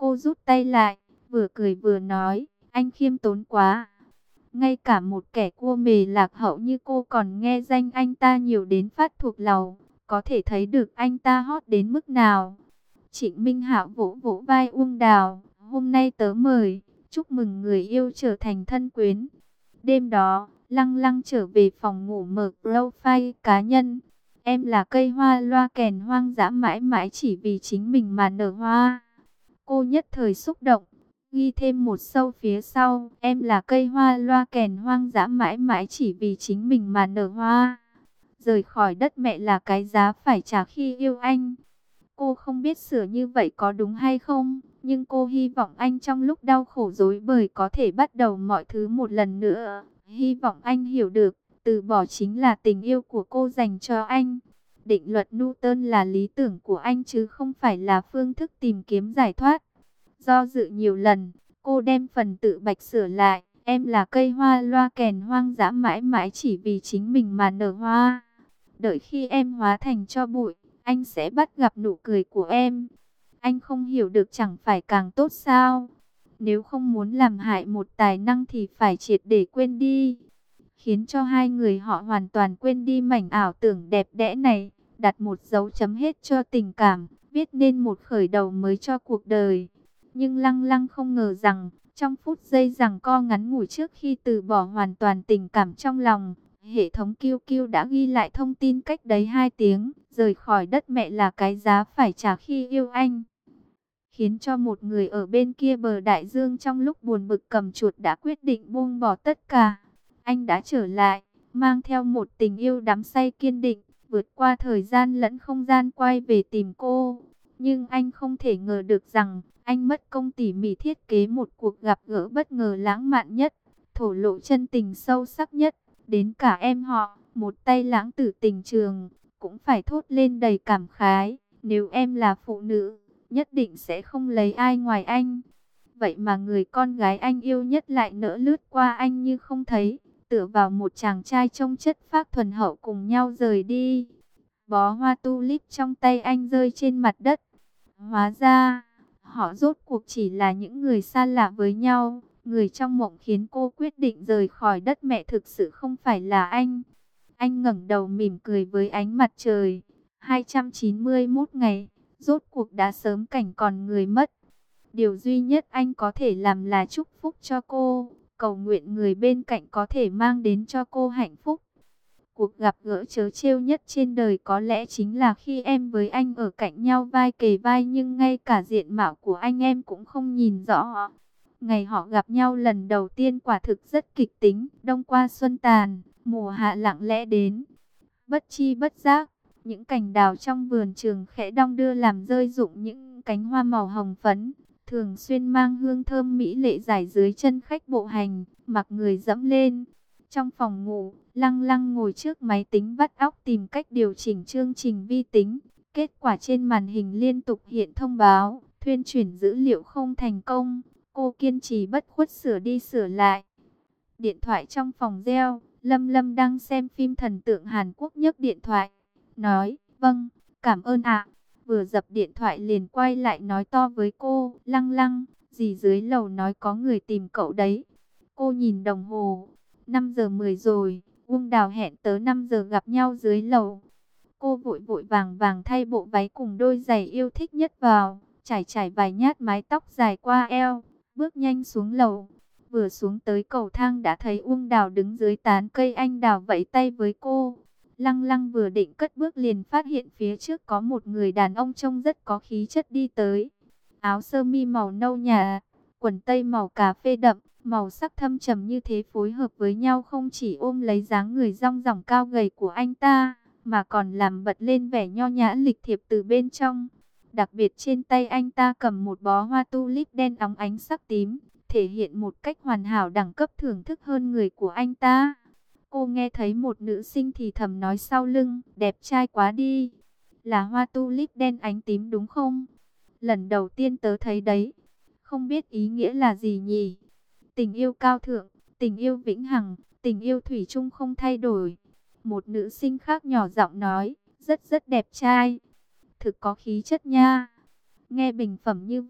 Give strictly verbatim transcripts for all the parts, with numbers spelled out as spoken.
Cô rút tay lại, vừa cười vừa nói, anh khiêm tốn quá. Ngay cả một kẻ cua mề lạc hậu như cô còn nghe danh anh ta nhiều đến phát thuộc lòng, có thể thấy được anh ta hot đến mức nào. Trịnh Minh Hạo vỗ vỗ vai Uông Đào, hôm nay tớ mời, chúc mừng người yêu trở thành thân quyến. Đêm đó, Lăng Lăng trở về phòng ngủ mở profile cá nhân. Em là cây hoa loa kèn hoang dã mãi mãi chỉ vì chính mình mà nở hoa. Cô nhất thời xúc động, ghi thêm một sâu phía sau, em là cây hoa loa kèn hoang dã mãi mãi chỉ vì chính mình mà nở hoa. Rời khỏi đất mẹ là cái giá phải trả khi yêu anh. Cô không biết sửa như vậy có đúng hay không, nhưng cô hy vọng anh trong lúc đau khổ rối bời có thể bắt đầu mọi thứ một lần nữa. Hy vọng anh hiểu được, từ bỏ chính là tình yêu của cô dành cho anh. Định luật Newton là lý tưởng của anh chứ không phải là phương thức tìm kiếm giải thoát. Do dự nhiều lần, cô đem phần tự bạch sửa lại. Em là cây hoa loa kèn hoang dã mãi mãi chỉ vì chính mình mà nở hoa. Đợi khi em hóa thành tro bụi, anh sẽ bắt gặp nụ cười của em. Anh không hiểu được chẳng phải càng tốt sao? Nếu không muốn làm hại một tài năng thì phải triệt để quên đi. Khiến cho hai người họ hoàn toàn quên đi mảnh ảo tưởng đẹp đẽ này. Đặt một dấu chấm hết cho tình cảm, viết nên một khởi đầu mới cho cuộc đời. Nhưng Lăng Lăng không ngờ rằng, trong phút giây giằng co ngắn ngủi trước khi từ bỏ hoàn toàn tình cảm trong lòng, hệ thống Q Q đã ghi lại thông tin cách đấy hai tiếng, rời khỏi đất mẹ là cái giá phải trả khi yêu anh. Khiến cho một người ở bên kia bờ đại dương trong lúc buồn bực cầm chuột đã quyết định buông bỏ tất cả. Anh đã trở lại, mang theo một tình yêu đắm say kiên định, vượt qua thời gian lẫn không gian quay về tìm cô. Nhưng anh không thể ngờ được rằng, anh mất công tỉ mỉ thiết kế một cuộc gặp gỡ bất ngờ lãng mạn nhất, thổ lộ chân tình sâu sắc nhất. Đến cả em họ, một tay lãng tử tình trường, cũng phải thốt lên đầy cảm khái. Nếu em là phụ nữ, nhất định sẽ không lấy ai ngoài anh. Vậy mà người con gái anh yêu nhất lại nỡ lướt qua anh như không thấy, tựa vào một chàng trai trông chất phác thuần hậu cùng nhau rời đi. Bó hoa tulip trong tay anh rơi trên mặt đất. Hóa ra, họ rốt cuộc chỉ là những người xa lạ với nhau. Người trong mộng khiến cô quyết định rời khỏi đất mẹ thực sự không phải là anh. Anh ngẩng đầu mỉm cười với ánh mặt trời. hai trăm chín mươi mốt ngày, rốt cuộc đã sớm cảnh còn người mất. Điều duy nhất anh có thể làm là chúc phúc cho cô, cầu nguyện người bên cạnh có thể mang đến cho cô hạnh phúc. Cuộc gặp gỡ trớ trêu nhất trên đời có lẽ chính là khi em với anh ở cạnh nhau vai kề vai nhưng ngay cả diện mạo của anh em cũng không nhìn rõ. Ngày họ gặp nhau lần đầu tiên quả thực rất kịch tính, đông qua xuân tàn, mùa hạ lặng lẽ đến. Bất chi bất giác, những cành đào trong vườn trường khẽ đong đưa làm rơi rụng những cánh hoa màu hồng phấn. Thường xuyên mang hương thơm mỹ lệ rải dưới chân khách bộ hành, mặc người dẫm lên. Trong phòng ngủ, Lăng Lăng ngồi trước máy tính vắt óc tìm cách điều chỉnh chương trình vi tính. Kết quả trên màn hình liên tục hiện thông báo, thuyên chuyển dữ liệu không thành công. Cô kiên trì bất khuất sửa đi sửa lại. Điện thoại trong phòng reo, Lâm Lâm đang xem phim thần tượng Hàn Quốc nhấc điện thoại. Nói, vâng, cảm ơn ạ. Vừa dập điện thoại liền quay lại nói to với cô, Lăng Lăng, dì dưới lầu nói có người tìm cậu đấy. Cô nhìn đồng hồ, năm giờ mười rồi, Uông Đào hẹn tớ năm giờ gặp nhau dưới lầu. Cô vội vội vàng vàng thay bộ váy cùng đôi giày yêu thích nhất vào, trải trải vài nhát mái tóc dài qua eo, bước nhanh xuống lầu. Vừa xuống tới cầu thang đã thấy Uông Đào đứng dưới tán cây anh đào vẫy tay với cô. Lăng Lăng vừa định cất bước liền phát hiện phía trước có một người đàn ông trông rất có khí chất đi tới. Áo sơ mi màu nâu nhạt, quần tây màu cà phê đậm, màu sắc thâm trầm như thế phối hợp với nhau không chỉ ôm lấy dáng người dong dỏng cao gầy của anh ta, mà còn làm bật lên vẻ nho nhã lịch thiệp từ bên trong. Đặc biệt trên tay anh ta cầm một bó hoa tulip đen óng ánh sắc tím, thể hiện một cách hoàn hảo đẳng cấp thưởng thức hơn người của anh ta. Cô nghe thấy một nữ sinh thì thầm nói sau lưng, đẹp trai quá đi. Là hoa tulip đen ánh tím đúng không? Lần đầu tiên tớ thấy đấy. Không biết ý nghĩa là gì nhỉ? Tình yêu cao thượng, tình yêu vĩnh hằng, tình yêu thủy chung không thay đổi. Một nữ sinh khác nhỏ giọng nói, rất rất đẹp trai. Thực có khí chất nha. Nghe bình phẩm như vậy,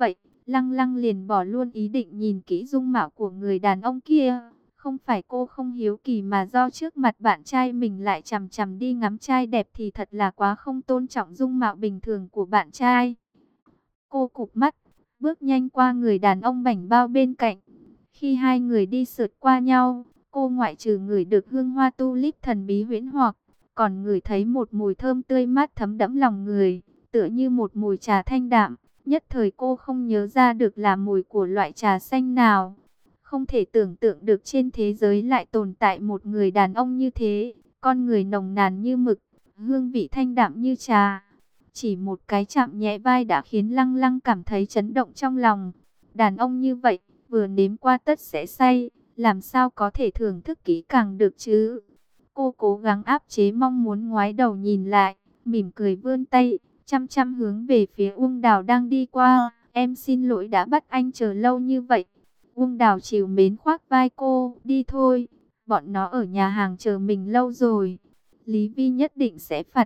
Lăng Lăng liền bỏ luôn ý định nhìn kỹ dung mạo của người đàn ông kia. Không phải cô không hiếu kỳ mà do trước mặt bạn trai mình lại chằm chằm đi ngắm trai đẹp thì thật là quá không tôn trọng dung mạo bình thường của bạn trai. Cô cụp mắt, bước nhanh qua người đàn ông bảnh bao bên cạnh. Khi hai người đi sượt qua nhau, cô ngoại trừ ngửi được hương hoa tulip thần bí huyễn hoặc, còn ngửi thấy một mùi thơm tươi mát thấm đẫm lòng người, tựa như một mùi trà thanh đạm. Nhất thời cô không nhớ ra được là mùi của loại trà xanh nào. Không thể tưởng tượng được trên thế giới lại tồn tại một người đàn ông như thế, con người nồng nàn như mực, hương vị thanh đạm như trà. Chỉ một cái chạm nhẹ vai đã khiến Lăng Lăng cảm thấy chấn động trong lòng. Đàn ông như vậy, vừa nếm qua tất sẽ say, làm sao có thể thưởng thức kỹ càng được chứ? Cô cố gắng áp chế mong muốn ngoái đầu nhìn lại, mỉm cười vươn tay, chăm chăm hướng về phía Uông Đào đang đi qua. Em xin lỗi đã bắt anh chờ lâu như vậy. Uông Đào trìu mến khoác vai cô, đi thôi, bọn nó ở nhà hàng chờ mình lâu rồi. Lý Vi nhất định sẽ phạt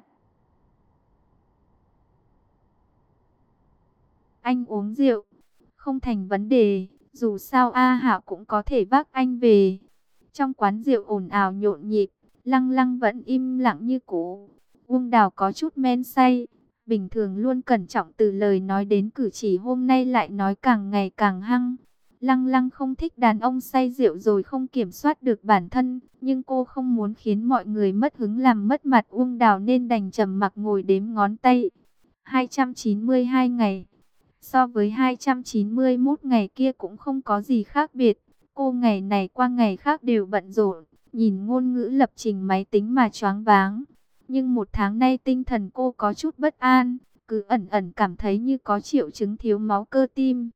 anh uống rượu, không thành vấn đề, dù sao A Hạo cũng có thể vác anh về. Trong quán rượu ồn ào nhộn nhịp, Lăng Lăng vẫn im lặng như cũ. Uông Đào có chút men say, bình thường luôn cẩn trọng từ lời nói đến cử chỉ, hôm nay lại nói càng ngày càng hăng. Lăng Lăng không thích đàn ông say rượu rồi không kiểm soát được bản thân, nhưng cô không muốn khiến mọi người mất hứng làm mất mặt Uông Đào nên đành trầm mặc ngồi đếm ngón tay. hai trăm chín mươi hai ngày. So với hai trăm chín mươi mốt ngày kia cũng không có gì khác biệt. Cô ngày này qua ngày khác đều bận rộn, nhìn ngôn ngữ lập trình máy tính mà choáng váng. Nhưng một tháng nay tinh thần cô có chút bất an, cứ ẩn ẩn cảm thấy như có triệu chứng thiếu máu cơ tim.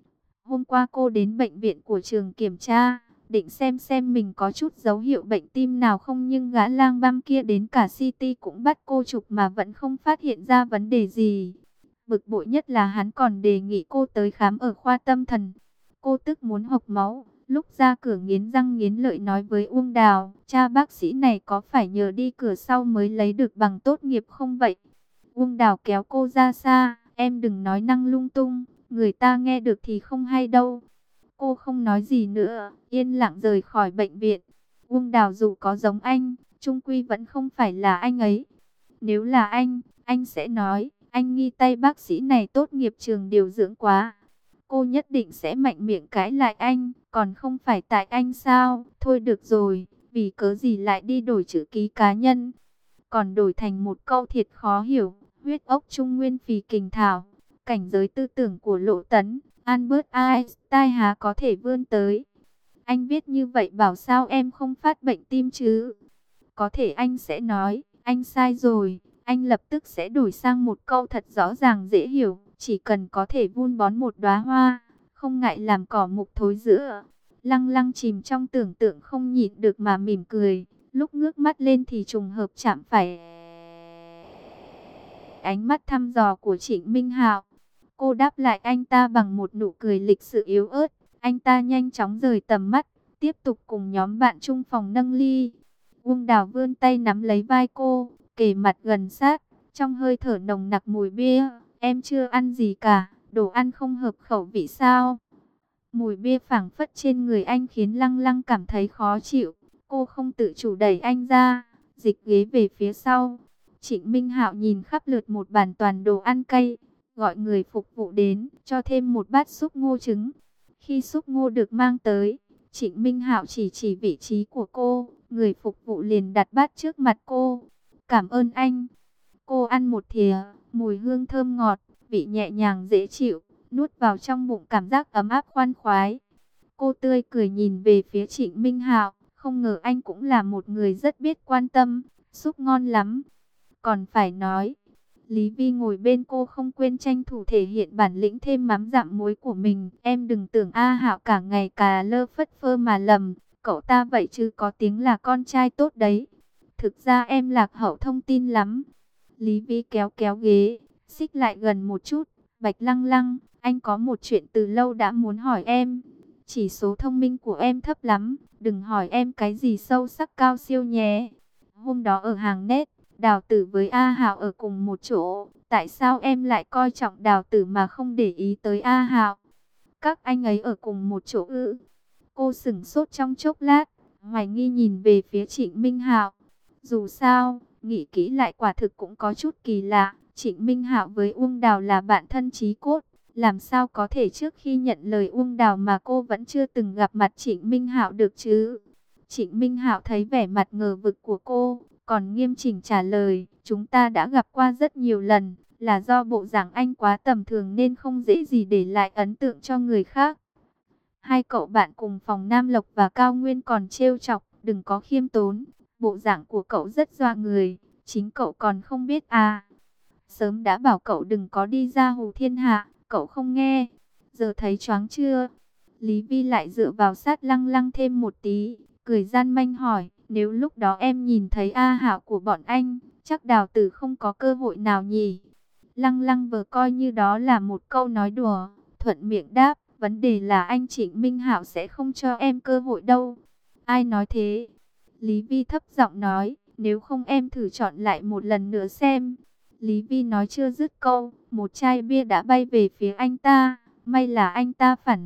Hôm qua cô đến bệnh viện của trường kiểm tra, định xem xem mình có chút dấu hiệu bệnh tim nào không, nhưng gã lang băm kia đến cả xê tê cũng bắt cô chụp mà vẫn không phát hiện ra vấn đề gì. Bực bội nhất là hắn còn đề nghị cô tới khám ở khoa tâm thần. Cô tức muốn hộc máu, lúc ra cửa nghiến răng nghiến lợi nói với Uông Đào, cha bác sĩ này có phải nhờ đi cửa sau mới lấy được bằng tốt nghiệp không vậy? Uông Đào kéo cô ra xa, em đừng nói năng lung tung, người ta nghe được thì không hay đâu. Cô không nói gì nữa, yên lặng rời khỏi bệnh viện. Uông Đào dù có giống anh, chung quy vẫn không phải là anh ấy. Nếu là anh, anh sẽ nói, anh nghi tay bác sĩ này tốt nghiệp trường điều dưỡng quá. Cô nhất định sẽ mạnh miệng cãi lại anh, còn không phải tại anh sao? Thôi được rồi, vì cớ gì lại đi đổi chữ ký cá nhân, còn đổi thành một câu thiệt khó hiểu, huyết ốc trung nguyên phì kình thảo. Cảnh giới tư tưởng của Lộ Tấn, Albert Einstein há có thể vươn tới. Anh viết như vậy bảo sao em không phát bệnh tim chứ? Có thể anh sẽ nói, anh sai rồi. Anh lập tức sẽ đổi sang một câu thật rõ ràng dễ hiểu, chỉ cần có thể vun bón một đóa hoa, không ngại làm cỏ mục thối rữa. Lăng Lăng chìm trong tưởng tượng không nhịn được mà mỉm cười, lúc ngước mắt lên thì trùng hợp chạm phải ánh mắt thăm dò của Trịnh Minh Hạo. Cô đáp lại anh ta bằng một nụ cười lịch sự yếu ớt, anh ta nhanh chóng rời tầm mắt, tiếp tục cùng nhóm bạn chung phòng nâng ly. Uông Đào vươn tay nắm lấy vai cô, kề mặt gần sát, trong hơi thở nồng nặc mùi bia. Em chưa ăn gì cả, đồ ăn không hợp khẩu vị sao? Mùi bia phảng phất trên người anh khiến Lăng Lăng cảm thấy khó chịu. Cô không tự chủ đẩy anh ra, dịch ghế về phía sau. Trịnh Minh Hạo nhìn khắp lượt một bàn toàn đồ ăn cay, gọi người phục vụ đến, cho thêm một bát súp ngô trứng. Khi súp ngô được mang tới, Trịnh Minh Hạo chỉ chỉ vị trí của cô, người phục vụ liền đặt bát trước mặt cô. Cảm ơn anh. Cô ăn một thìa, mùi hương thơm ngọt, vị nhẹ nhàng dễ chịu, nuốt vào trong bụng cảm giác ấm áp khoan khoái. Cô tươi cười nhìn về phía Trịnh Minh Hạo, không ngờ anh cũng là một người rất biết quan tâm, súp ngon lắm. Còn phải nói, Lý Vi ngồi bên cô không quên tranh thủ thể hiện bản lĩnh thêm mắm dặm muối của mình. Em đừng tưởng A Hạo cả ngày cà lơ phất phơ mà lầm, cậu ta vậy chứ có tiếng là con trai tốt đấy. Thực ra em lạc hậu thông tin lắm. Lý Vi kéo kéo ghế, xích lại gần một chút. Bạch Lăng Lăng, anh có một chuyện từ lâu đã muốn hỏi em. Chỉ số thông minh của em thấp lắm, đừng hỏi em cái gì sâu sắc cao siêu nhé. Hôm đó ở hàng nét, Đào Tử với A Hạo ở cùng một chỗ. Tại sao em lại coi trọng Đào Tử mà không để ý tới A Hạo? Các anh ấy ở cùng một chỗ ư? Cô sững sốt trong chốc lát, hoài nghi nhìn về phía Trịnh Minh Hạo. Dù sao, nghĩ kỹ lại quả thực cũng có chút kỳ lạ. Trịnh Minh Hạo với Uông Đào là bạn thân chí cốt. Làm sao có thể trước khi nhận lời Uông Đào mà cô vẫn chưa từng gặp mặt Trịnh Minh Hạo được chứ? Trịnh Minh Hạo thấy vẻ mặt ngờ vực của cô, còn nghiêm chỉnh trả lời, chúng ta đã gặp qua rất nhiều lần, là do bộ dạng anh quá tầm thường nên không dễ gì để lại ấn tượng cho người khác. Hai cậu bạn cùng phòng Nam Lộc và Cao Nguyên còn trêu chọc, đừng có khiêm tốn, bộ dạng của cậu rất dọa người, chính cậu còn không biết à. Sớm đã bảo cậu đừng có đi ra hù thiên hạ, cậu không nghe, giờ thấy choáng chưa? Lý Vi lại dựa vào sát Lăng Lăng thêm một tí, cười gian manh hỏi, nếu lúc đó em nhìn thấy A Hạo của bọn anh, chắc Đào Tử không có cơ hội nào nhỉ? Lăng Lăng vừa coi như đó là một câu nói đùa, thuận miệng đáp, vấn đề là anh Trịnh Minh Hạo sẽ không cho em cơ hội đâu. Ai nói thế? Lý Vi thấp giọng nói, nếu không em thử chọn lại một lần nữa xem. Lý Vi nói chưa dứt câu, một chai bia đã bay về phía anh ta, may là anh ta phản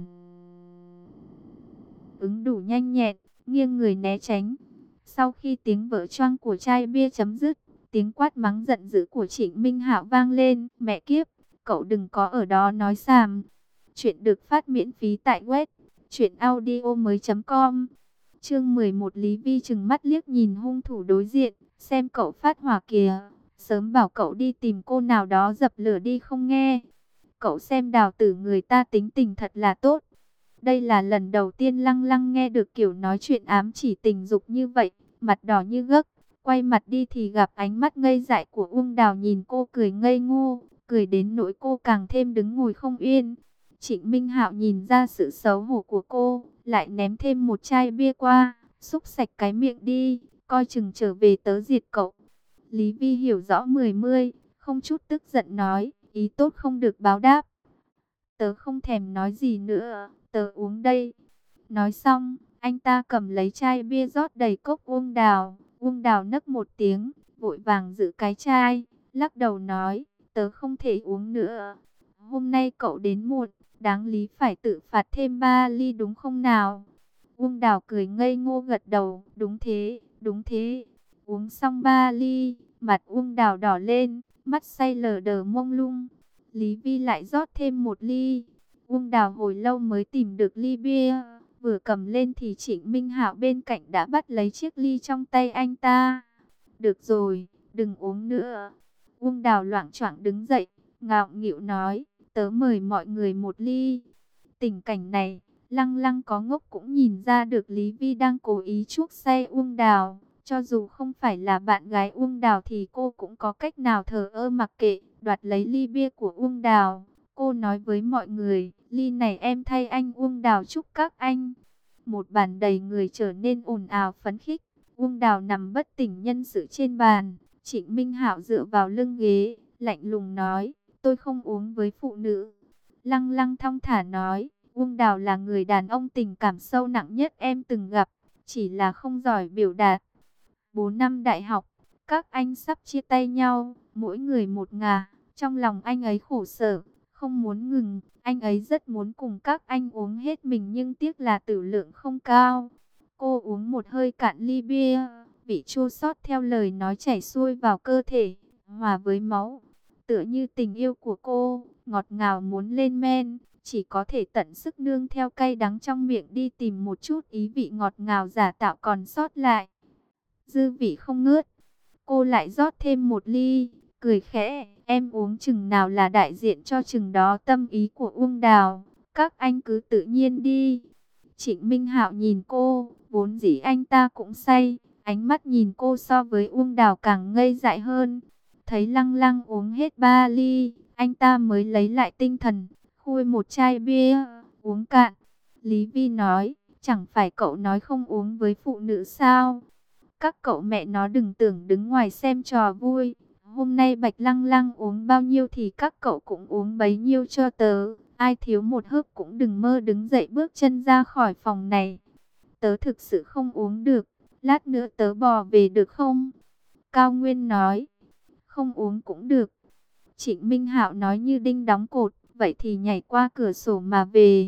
ứng đủ nhanh nhẹn, nghiêng người né tránh. Sau khi tiếng vỡ choang của chai bia chấm dứt, tiếng quát mắng giận dữ của Trịnh Minh Hạo vang lên, mẹ kiếp, cậu đừng có ở đó nói xàm. Chuyện được phát miễn phí tại web truyệnaudiomoi chấm com. Chương mười một. Lý Vi trừng mắt liếc nhìn hung thủ đối diện, xem cậu phát hỏa kìa, sớm bảo cậu đi tìm cô nào đó dập lửa đi không nghe. Cậu xem Đào Tử người ta tính tình thật là tốt. Đây là lần đầu tiên Lăng Lăng nghe được kiểu nói chuyện ám chỉ tình dục như vậy, mặt đỏ như gấc, quay mặt đi thì gặp ánh mắt ngây dại của Uông Đào nhìn cô cười ngây ngô, cười đến nỗi cô càng thêm đứng ngồi không yên. Trịnh Minh Hạo nhìn ra sự xấu hổ của cô, lại ném thêm một chai bia qua, xúc sạch cái miệng đi, coi chừng trở về tớ diệt cậu. Lý Vi hiểu rõ mười mươi, không chút tức giận nói, ý tốt không được báo đáp. Tớ không thèm nói gì nữa, tớ uống đây. Nói xong, anh ta cầm lấy chai bia rót đầy cốc Uông Đào. Uông Đào nấc một tiếng, vội vàng giữ cái chai, lắc đầu nói, tớ không thể uống nữa. Hôm nay cậu đến muộn, đáng lý phải tự phạt thêm ba ly đúng không nào? Uông Đào cười ngây ngô gật đầu, đúng thế, đúng thế. Uống xong ba ly, mặt Uông Đào đỏ lên, mắt say lờ đờ mông lung. Lý Vi lại rót thêm một ly. Uông Đào hồi lâu mới tìm được ly bia, vừa cầm lên thì Trịnh Minh Hạo bên cạnh đã bắt lấy chiếc ly trong tay anh ta. Được rồi, đừng uống nữa. Uông Đào loạng choạng đứng dậy, ngạo nghịu nói, tớ mời mọi người một ly. Tình cảnh này, Lăng Lăng có ngốc cũng nhìn ra được Lý Vi đang cố ý chuốc say Uông Đào. Cho dù không phải là bạn gái Uông Đào thì cô cũng có cách nào thờ ơ mặc kệ, đoạt lấy ly bia của Uông Đào. Cô nói với mọi người, ly này em thay anh Uông Đào chúc các anh. Một bàn đầy người trở nên ồn ào phấn khích. Uông Đào nằm bất tỉnh nhân sự trên bàn. Trịnh Minh Hạo dựa vào lưng ghế, lạnh lùng nói, tôi không uống với phụ nữ. Lăng Lăng thong thả nói, Uông Đào là người đàn ông tình cảm sâu nặng nhất em từng gặp, chỉ là không giỏi biểu đạt. Bốn năm đại học, các anh sắp chia tay nhau, mỗi người một ngả. Trong lòng anh ấy khổ sở, không muốn ngừng, anh ấy rất muốn cùng các anh uống hết mình nhưng tiếc là tử lượng không cao. Cô uống một hơi cạn ly bia, vị chua xót theo lời nói chảy xuôi vào cơ thể, hòa với máu. Tựa như tình yêu của cô, ngọt ngào muốn lên men, chỉ có thể tận sức nương theo cay đắng trong miệng đi tìm một chút ý vị ngọt ngào giả tạo còn sót lại. Dư vị không ngớt, cô lại rót thêm một ly, cười khẽ, em uống chừng nào là đại diện cho chừng đó tâm ý của Uông Đào, các anh cứ tự nhiên đi. Trịnh Minh Hạo nhìn cô, vốn dĩ anh ta cũng say, ánh mắt nhìn cô so với Uông Đào càng ngây dại hơn. Thấy Lăng Lăng uống hết ba ly, anh ta mới lấy lại tinh thần, khui một chai bia, uống cạn. Lý Vi nói, chẳng phải cậu nói không uống với phụ nữ sao? Các cậu mẹ nó đừng tưởng đứng ngoài xem trò vui. Hôm nay Bạch Lăng Lăng uống bao nhiêu thì các cậu cũng uống bấy nhiêu cho tớ. Ai thiếu một hớp cũng đừng mơ đứng dậy bước chân ra khỏi phòng này. Tớ thực sự không uống được. Lát nữa tớ bò về được không? Cao Nguyên nói. Không uống cũng được. Trịnh Minh Hạo nói như đinh đóng cột. Vậy thì nhảy qua cửa sổ mà về.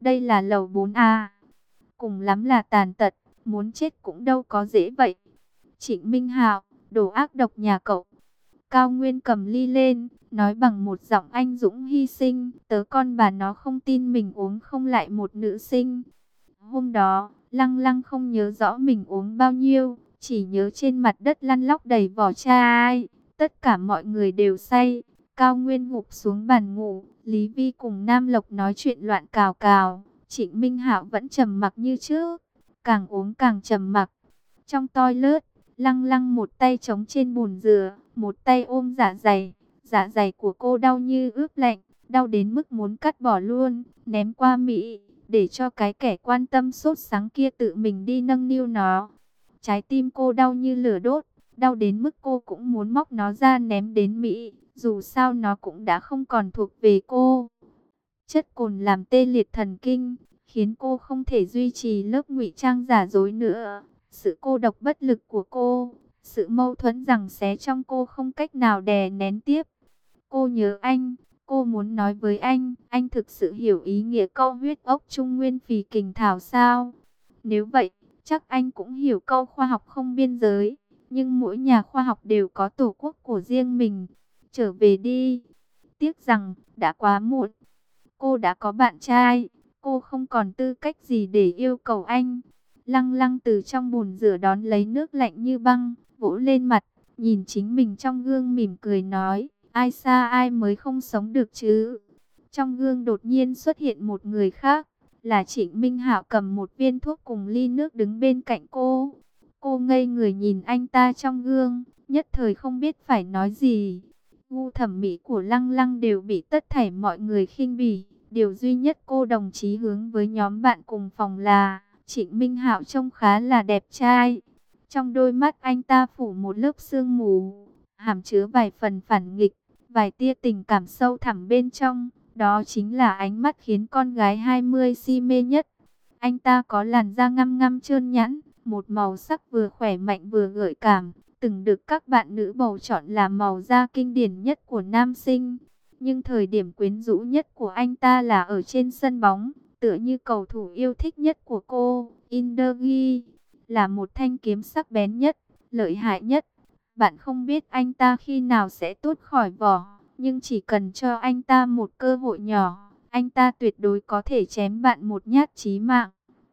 đây là lầu bốn a, cùng lắm là tàn tật, muốn chết cũng đâu có dễ vậy. Trịnh Minh Hạo, đồ ác độc nhà cậu. Cao Nguyên cầm ly lên, nói bằng một giọng anh dũng hy sinh, tớ con bà nó không tin mình uống không lại một nữ sinh. Hôm đó, Lăng Lăng không nhớ rõ mình uống bao nhiêu, chỉ nhớ trên mặt đất lăn lóc đầy vỏ chai. Tất cả mọi người đều say. Cao Nguyên gục xuống bàn ngủ, Lý Vi cùng Nam Lộc nói chuyện loạn cào cào. Trịnh Minh Hạo vẫn trầm mặc như trước, càng uống càng trầm mặc. Trong toilet, Lăng Lăng một tay chống trên bồn dừa, một tay ôm dạ dày. Dạ dày của cô đau như ướp lạnh, đau đến mức muốn cắt bỏ luôn, ném qua Mỹ, để cho cái kẻ quan tâm sốt sáng kia tự mình đi nâng niu nó. Trái tim cô đau như lửa đốt, đau đến mức cô cũng muốn móc nó ra ném đến Mỹ, dù sao nó cũng đã không còn thuộc về cô. Chất cồn làm tê liệt thần kinh, khiến cô không thể duy trì lớp ngụy trang giả dối nữa. Sự cô độc bất lực của cô, sự mâu thuẫn giằng xé trong cô không cách nào đè nén tiếp. Cô nhớ anh, cô muốn nói với anh, anh thực sự hiểu ý nghĩa câu huyết ốc trung nguyên phì kình thảo sao? Nếu vậy, chắc anh cũng hiểu câu khoa học không biên giới, nhưng mỗi nhà khoa học đều có tổ quốc của riêng mình. Trở về đi. Tiếc rằng, đã quá muộn. Cô đã có bạn trai, cô không còn tư cách gì để yêu cầu anh. Lăng Lăng từ trong bồn rửa đón lấy nước lạnh như băng, vỗ lên mặt, nhìn chính mình trong gương mỉm cười nói, ai xa ai mới không sống được chứ. Trong gương đột nhiên xuất hiện một người khác, là Trịnh Minh Hạo cầm một viên thuốc cùng ly nước đứng bên cạnh cô. Cô ngây người nhìn anh ta trong gương, nhất thời không biết phải nói gì. Gu thẩm mỹ của Lăng Lăng đều bị tất thảy mọi người khinh bỉ. Điều duy nhất cô đồng chí hướng với nhóm bạn cùng phòng là Trịnh Minh Hạo trông khá là đẹp trai. Trong đôi mắt anh ta phủ một lớp sương mù, hàm chứa vài phần phản nghịch, vài tia tình cảm sâu thẳm bên trong. Đó chính là ánh mắt khiến con gái hai mươi si mê nhất. Anh ta có làn da ngăm ngăm trơn nhẵn, một màu sắc vừa khỏe mạnh vừa gợi cảm, từng được các bạn nữ bầu chọn là màu da kinh điển nhất của nam sinh. Nhưng thời điểm quyến rũ nhất của anh ta là ở trên sân bóng, tựa như cầu thủ yêu thích nhất của cô, Indergi, là một thanh kiếm sắc bén nhất, lợi hại nhất. Bạn không biết anh ta khi nào sẽ tuốt khỏi vỏ, nhưng chỉ cần cho anh ta một cơ hội nhỏ, anh ta tuyệt đối có thể chém bạn một nhát chí mạng.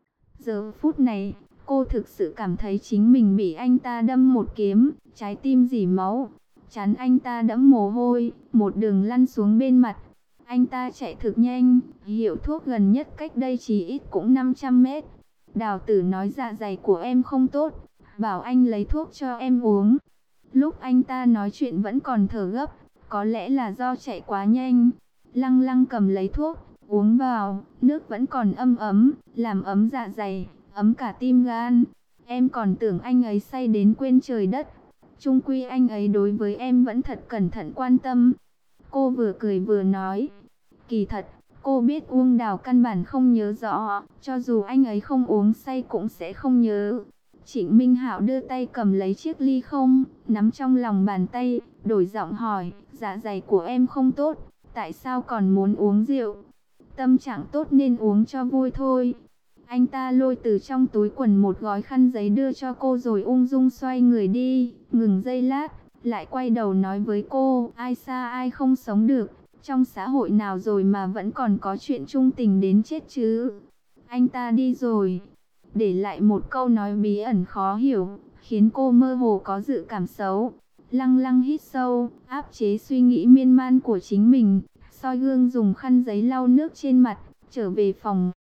Giờ phút này, cô thực sự cảm thấy chính mình bị anh ta đâm một kiếm, trái tim rỉ máu. Chán anh ta đẫm mồ hôi, một đường lăn xuống bên mặt. Anh ta chạy thực nhanh, hiệu thuốc gần nhất cách đây chỉ ít cũng năm trăm mét. Đào Tử nói dạ dày của em không tốt, bảo anh lấy thuốc cho em uống. Lúc anh ta nói chuyện vẫn còn thở gấp, có lẽ là do chạy quá nhanh. Lăng Lăng cầm lấy thuốc, uống vào, nước vẫn còn âm ấm, làm ấm dạ dày, ấm cả tim gan. Em còn tưởng anh ấy say đến quên trời đất. Chung quy anh ấy đối với em vẫn thật cẩn thận quan tâm. Cô vừa cười vừa nói. Kỳ thật, cô biết Uông Đào căn bản không nhớ rõ, cho dù anh ấy không uống say cũng sẽ không nhớ. Trịnh Minh Hạo đưa tay cầm lấy chiếc ly không, nắm trong lòng bàn tay, đổi giọng hỏi, dạ dày của em không tốt, tại sao còn muốn uống rượu? Tâm trạng tốt nên uống cho vui thôi. Anh ta lôi từ trong túi quần một gói khăn giấy đưa cho cô rồi ung dung xoay người đi, ngừng giây lát, lại quay đầu nói với cô, ai xa ai không sống được, trong xã hội nào rồi mà vẫn còn có chuyện chung tình đến chết chứ. Anh ta đi rồi, để lại một câu nói bí ẩn khó hiểu, khiến cô mơ hồ có dự cảm xấu. Lăng Lăng hít sâu, áp chế suy nghĩ miên man của chính mình, soi gương dùng khăn giấy lau nước trên mặt, trở về phòng.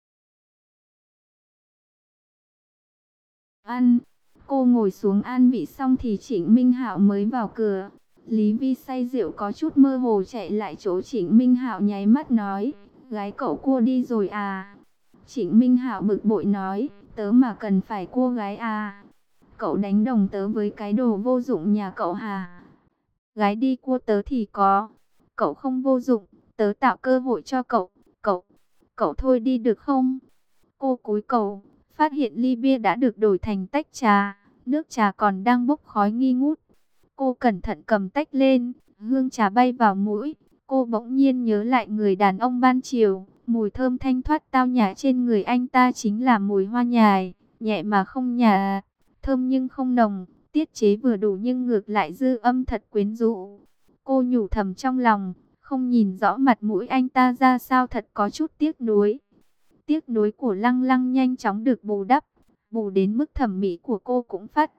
Ăn, cô ngồi xuống an vị xong thì Trịnh Minh Hạo mới vào cửa. Lý Vi say rượu có chút mơ hồ chạy lại chỗ Trịnh Minh Hạo nháy mắt nói, gái cậu cua đi rồi à? Trịnh Minh Hạo bực bội nói, tớ mà cần phải cua gái à? Cậu đánh đồng tớ với cái đồ vô dụng nhà cậu hả? Gái đi cua tớ thì có, cậu không vô dụng, tớ tạo cơ hội cho cậu, cậu, cậu thôi đi được không? Cô cúi cầu, phát hiện ly bia đã được đổi thành tách trà, nước trà còn đang bốc khói nghi ngút. Cô cẩn thận cầm tách lên, hương trà bay vào mũi, cô bỗng nhiên nhớ lại người đàn ông ban chiều, Mùi thơm thanh thoát tao nhã trên người anh ta chính là mùi hoa nhài, nhẹ mà không nhả, thơm nhưng không nồng, tiết chế vừa đủ nhưng ngược lại dư âm thật quyến rũ. Cô nhủ thầm trong lòng, không nhìn rõ mặt mũi anh ta ra sao, thật có chút tiếc nuối. Tiếc nuối của Lăng Lăng nhanh chóng được bù đắp, bù đến mức thẩm mỹ của cô cũng phát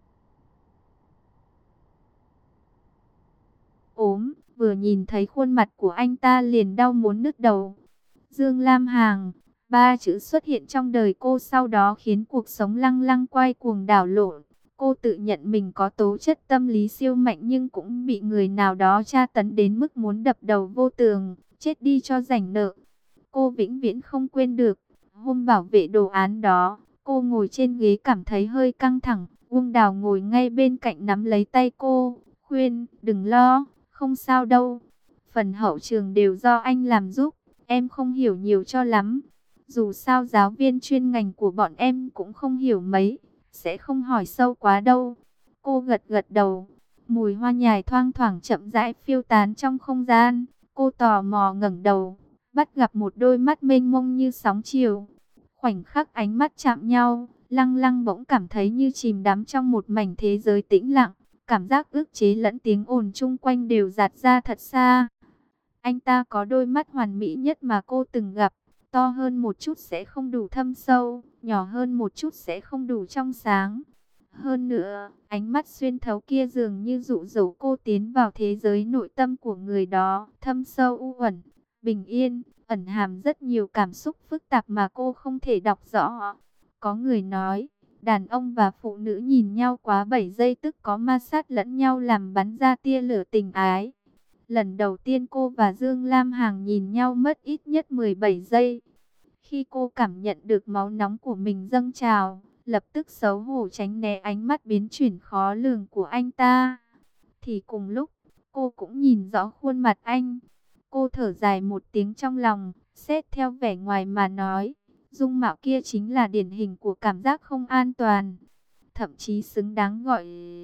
ốm, vừa nhìn thấy khuôn mặt của anh ta liền đau muốn nứt đầu. Dương Lam Hằng, ba chữ xuất hiện trong đời cô sau đó khiến cuộc sống Lăng Lăng quay cuồng đảo lộn. Cô tự nhận mình có tố chất tâm lý siêu mạnh nhưng cũng bị người nào đó tra tấn đến mức muốn đập đầu vô tường, chết đi cho rảnh nợ. Cô vĩnh viễn không quên được, hôm bảo vệ đồ án đó, cô ngồi trên ghế cảm thấy hơi căng thẳng. Uông Đào ngồi ngay bên cạnh nắm lấy tay cô, khuyên, đừng lo, không sao đâu. Phần hậu trường đều do anh làm giúp, em không hiểu nhiều cho lắm. Dù sao giáo viên chuyên ngành của bọn em cũng không hiểu mấy, sẽ không hỏi sâu quá đâu. Cô gật gật đầu, mùi hoa nhài thoang thoảng chậm rãi phiêu tán trong không gian. Cô tò mò ngẩng đầu, bắt gặp một đôi mắt mênh mông như sóng chiều. Khoảnh khắc ánh mắt chạm nhau, Lăng Lăng bỗng cảm thấy như chìm đắm trong một mảnh thế giới tĩnh lặng. Cảm giác ức chế lẫn tiếng ồn chung quanh đều dạt ra thật xa. Anh ta có đôi mắt hoàn mỹ nhất mà cô từng gặp. To hơn một chút sẽ không đủ thâm sâu, nhỏ hơn một chút sẽ không đủ trong sáng. Hơn nữa, ánh mắt xuyên thấu kia dường như dụ dỗ cô tiến vào thế giới nội tâm của người đó. Thâm sâu u uẩn, bình yên, ẩn hàm rất nhiều cảm xúc phức tạp mà cô không thể đọc rõ. Có người nói, đàn ông và phụ nữ nhìn nhau quá bảy giây tức có ma sát lẫn nhau làm bắn ra tia lửa tình ái. Lần đầu tiên cô và Dương Lam Hằng nhìn nhau mất ít nhất mười bảy giây. Khi cô cảm nhận được máu nóng của mình dâng trào, lập tức xấu hổ tránh né ánh mắt biến chuyển khó lường của anh ta. Thì cùng lúc, cô cũng nhìn rõ khuôn mặt anh. Cô thở dài một tiếng trong lòng, xét theo vẻ ngoài mà nói, dung mạo kia chính là điển hình của cảm giác không an toàn. Thậm chí xứng đáng gọi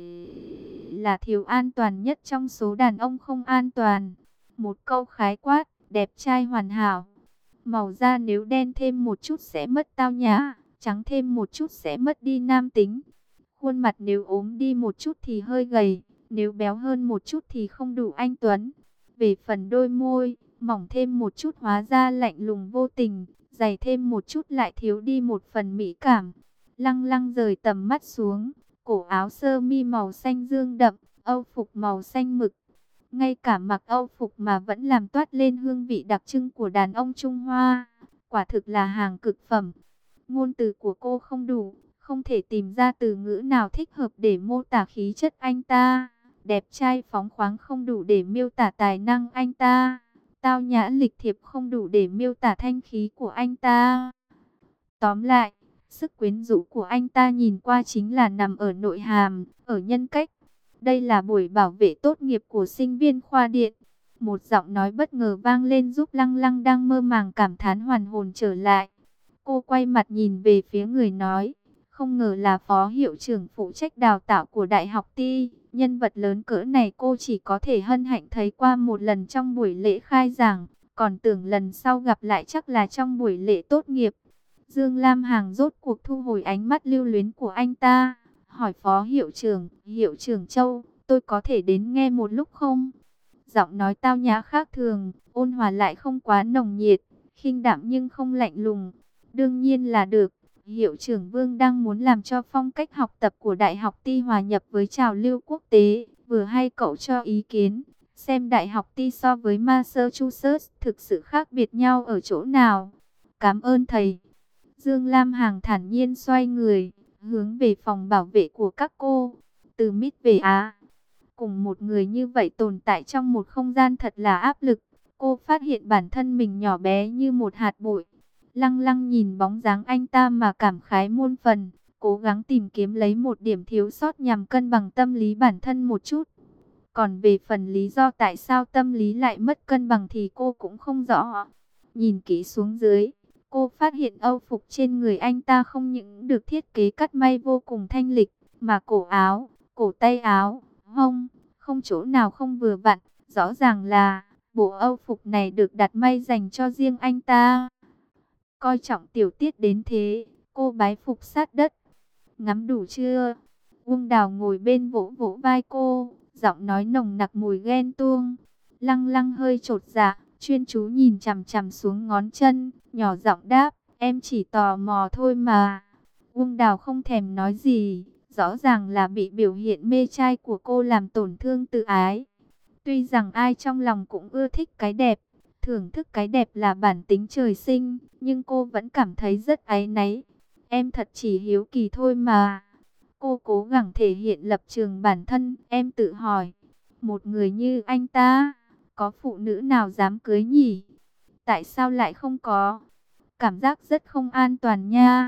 là thiếu an toàn nhất trong số đàn ông không an toàn. Một câu khái quát, đẹp trai hoàn hảo. Màu da nếu đen thêm một chút sẽ mất tao nhã, trắng thêm một chút sẽ mất đi nam tính. Khuôn mặt nếu ốm đi một chút thì hơi gầy, nếu béo hơn một chút thì không đủ anh tuấn. Về phần đôi môi, mỏng thêm một chút hóa ra lạnh lùng vô tình, dày thêm một chút lại thiếu đi một phần mỹ cảm. Lăng Lăng rời tầm mắt xuống, cổ áo sơ mi màu xanh dương đậm, âu phục màu xanh mực. Ngay cả mặc âu phục mà vẫn làm toát lên hương vị đặc trưng của đàn ông Trung Hoa. Quả thực là hàng cực phẩm. Ngôn từ của cô không đủ, không thể tìm ra từ ngữ nào thích hợp để mô tả khí chất anh ta. Đẹp trai phóng khoáng không đủ để miêu tả tài năng anh ta. Tao nhã lịch thiệp không đủ để miêu tả thanh khí của anh ta. Tóm lại, sức quyến rũ của anh ta nhìn qua chính là nằm ở nội hàm, ở nhân cách. Đây là buổi bảo vệ tốt nghiệp của sinh viên khoa điện. Một giọng nói bất ngờ vang lên giúp Lăng Lăng đang mơ màng cảm thán hoàn hồn trở lại. Cô quay mặt nhìn về phía người nói, không ngờ là phó hiệu trưởng phụ trách đào tạo của Đại học Ti. Nhân vật lớn cỡ này cô chỉ có thể hân hạnh thấy qua một lần trong buổi lễ khai giảng, còn tưởng lần sau gặp lại chắc là trong buổi lễ tốt nghiệp. Dương Lam Hằng rốt cuộc thu hồi ánh mắt lưu luyến của anh ta, hỏi phó hiệu trưởng, hiệu trưởng Châu, tôi có thể đến nghe một lúc không? Giọng nói tao nhã khác thường, ôn hòa lại không quá nồng nhiệt, khinh đạm nhưng không lạnh lùng. Đương nhiên là được, hiệu trưởng Vương đang muốn làm cho phong cách học tập của Đại học Ti hòa nhập với trào lưu quốc tế, vừa hay cậu cho ý kiến, xem Đại học Ti so với Massachusetts thực sự khác biệt nhau ở chỗ nào. Cảm ơn thầy. Dương Lam Hằng thản nhiên xoay người, hướng về phòng bảo vệ của các cô. Từ Mít về Á, cùng một người như vậy tồn tại trong một không gian thật là áp lực. Cô phát hiện bản thân mình nhỏ bé như một hạt bụi. Lăng Lăng nhìn bóng dáng anh ta mà cảm khái muôn phần, cố gắng tìm kiếm lấy một điểm thiếu sót nhằm cân bằng tâm lý bản thân một chút. Còn về phần lý do tại sao tâm lý lại mất cân bằng thì cô cũng không rõ. Nhìn kỹ xuống dưới, cô phát hiện âu phục trên người anh ta không những được thiết kế cắt may vô cùng thanh lịch, mà cổ áo, cổ tay áo, hông, không chỗ nào không vừa vặn, rõ ràng là Bộ Âu phục này được đặt may dành cho riêng anh ta. Coi trọng tiểu tiết đến thế, cô bái phục sát đất. Ngắm đủ chưa? Uông Đào ngồi bên vỗ vỗ vai cô, giọng nói nồng nặc mùi ghen tuông. Lăng Lăng hơi chột dạ, chuyên chú nhìn chằm chằm xuống ngón chân, nhỏ giọng đáp, em chỉ tò mò thôi mà. Uông Đào không thèm nói gì, rõ ràng là bị biểu hiện mê trai của cô làm tổn thương tự ái. Tuy rằng ai trong lòng cũng ưa thích cái đẹp, thưởng thức cái đẹp là bản tính trời sinh, nhưng cô vẫn cảm thấy rất áy náy. Em thật chỉ hiếu kỳ thôi mà. Cô cố gắng thể hiện lập trường bản thân, em tự hỏi, một người như anh ta, có phụ nữ nào dám cưới nhỉ? Tại sao lại không có? Cảm giác rất không an toàn nha.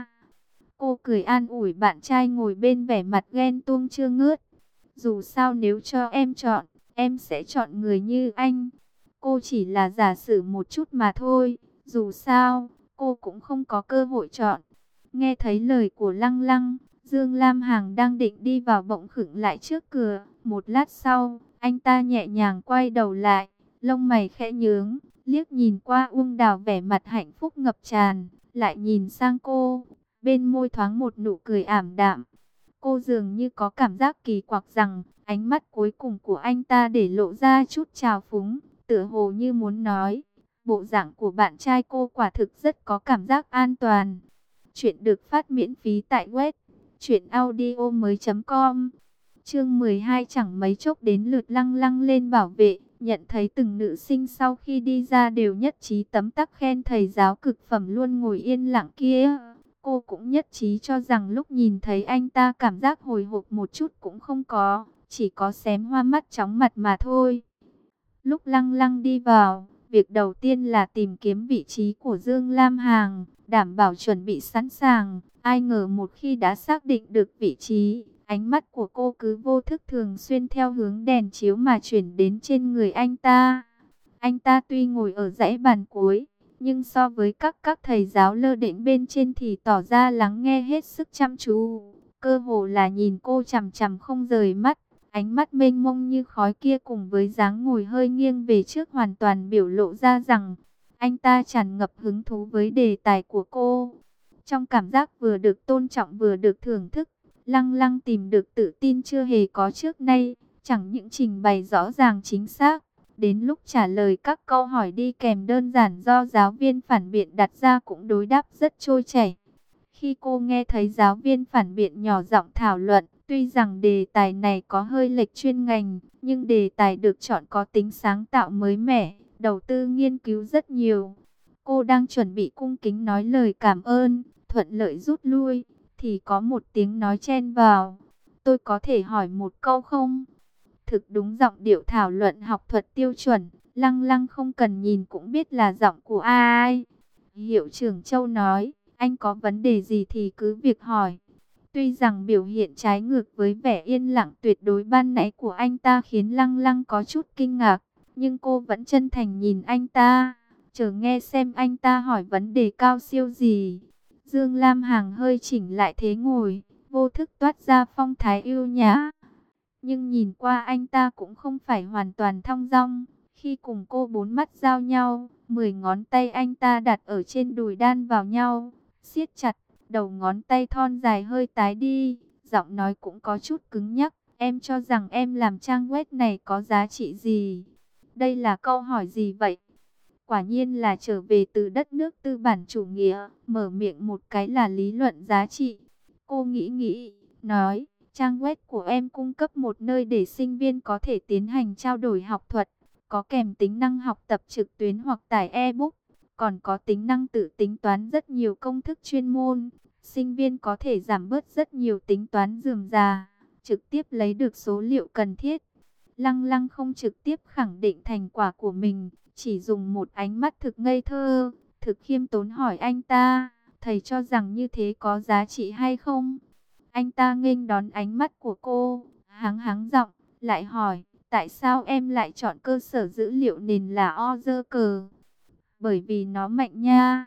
Cô cười an ủi bạn trai ngồi bên vẻ mặt ghen tuông chưa ngớt. Dù sao nếu cho em chọn, em sẽ chọn người như anh. Cô chỉ là giả sử một chút mà thôi. Dù sao, cô cũng không có cơ hội chọn. Nghe thấy lời của Lăng Lăng, Dương Lam Hằng đang định đi vào bỗng khựng lại trước cửa. Một lát sau, anh ta nhẹ nhàng quay đầu lại, lông mày khẽ nhướng, liếc nhìn qua Uông Đào vẻ mặt hạnh phúc ngập tràn, lại nhìn sang cô, bên môi thoáng một nụ cười ảm đạm. Cô dường như có cảm giác kỳ quặc rằng, ánh mắt cuối cùng của anh ta để lộ ra chút trào phúng, tựa hồ như muốn nói, bộ dạng của bạn trai cô quả thực rất có cảm giác an toàn. Chuyện được phát miễn phí tại web truyện audio mới chấm com. Chương mười hai chẳng mấy chốc đến lượt Lăng Lăng lên bảo vệ, nhận thấy từng nữ sinh sau khi đi ra đều nhất trí tấm tắc khen thầy giáo cực phẩm luôn ngồi yên lặng kia. Cô cũng nhất trí cho rằng lúc nhìn thấy anh ta cảm giác hồi hộp một chút cũng không có, chỉ có xém hoa mắt chóng mặt mà thôi. Lúc Lăng Lăng đi vào, việc đầu tiên là tìm kiếm vị trí của Dương Lam Hằng, đảm bảo chuẩn bị sẵn sàng. Ai ngờ một khi đã xác định được vị trí, ánh mắt của cô cứ vô thức thường xuyên theo hướng đèn chiếu mà chuyển đến trên người anh ta. Anh ta tuy ngồi ở dãy bàn cuối, nhưng so với các các thầy giáo lơ đễnh bên trên thì tỏ ra lắng nghe hết sức chăm chú. Cơ hồ là nhìn cô chằm chằm không rời mắt. Ánh mắt mênh mông như khói kia cùng với dáng ngồi hơi nghiêng về trước hoàn toàn biểu lộ ra rằng anh ta tràn ngập hứng thú với đề tài của cô. Trong cảm giác vừa được tôn trọng vừa được thưởng thức, Lăng Lăng tìm được tự tin chưa hề có trước nay, chẳng những trình bày rõ ràng chính xác, đến lúc trả lời các câu hỏi đi kèm đơn giản do giáo viên phản biện đặt ra cũng đối đáp rất trôi chảy. Khi cô nghe thấy giáo viên phản biện nhỏ giọng thảo luận, tuy rằng đề tài này có hơi lệch chuyên ngành, nhưng đề tài được chọn có tính sáng tạo mới mẻ, đầu tư nghiên cứu rất nhiều. Cô đang chuẩn bị cung kính nói lời cảm ơn, thuận lợi rút lui, thì có một tiếng nói chen vào. Tôi có thể hỏi một câu không? Thực đúng giọng điệu thảo luận học thuật tiêu chuẩn, Lăng Lăng không cần nhìn cũng biết là giọng của ai. Hiệu trưởng Châu nói, anh có vấn đề gì thì cứ việc hỏi. Tuy rằng biểu hiện trái ngược với vẻ yên lặng tuyệt đối ban nãy của anh ta khiến Lăng Lăng có chút kinh ngạc, nhưng cô vẫn chân thành nhìn anh ta, chờ nghe xem anh ta hỏi vấn đề cao siêu gì. Dương Lam Hằng hơi chỉnh lại thế ngồi, vô thức toát ra phong thái yêu nhã. Nhưng nhìn qua anh ta cũng không phải hoàn toàn thong dong. Khi cùng cô bốn mắt giao nhau, mười ngón tay anh ta đặt ở trên đùi đan vào nhau, siết chặt, đầu ngón tay thon dài hơi tái đi, giọng nói cũng có chút cứng nhắc. Em cho rằng em làm trang web này có giá trị gì? Đây là câu hỏi gì vậy? Quả nhiên là trở về từ đất nước tư bản chủ nghĩa, mở miệng một cái là lý luận giá trị. Cô nghĩ nghĩ, nói, trang web của em cung cấp một nơi để sinh viên có thể tiến hành trao đổi học thuật, có kèm tính năng học tập trực tuyến hoặc tải ebook, còn có tính năng tự tính toán rất nhiều công thức chuyên môn. Sinh viên có thể giảm bớt rất nhiều tính toán rườm rà, trực tiếp lấy được số liệu cần thiết. Lăng Lăng không trực tiếp khẳng định thành quả của mình, chỉ dùng một ánh mắt thực ngây thơ, thực khiêm tốn hỏi anh ta, thầy cho rằng như thế có giá trị hay không? Anh ta nghênh đón ánh mắt của cô, hắng hắng giọng, lại hỏi, tại sao em lại chọn cơ sở dữ liệu nền là Oracle? Bởi vì nó mạnh nha.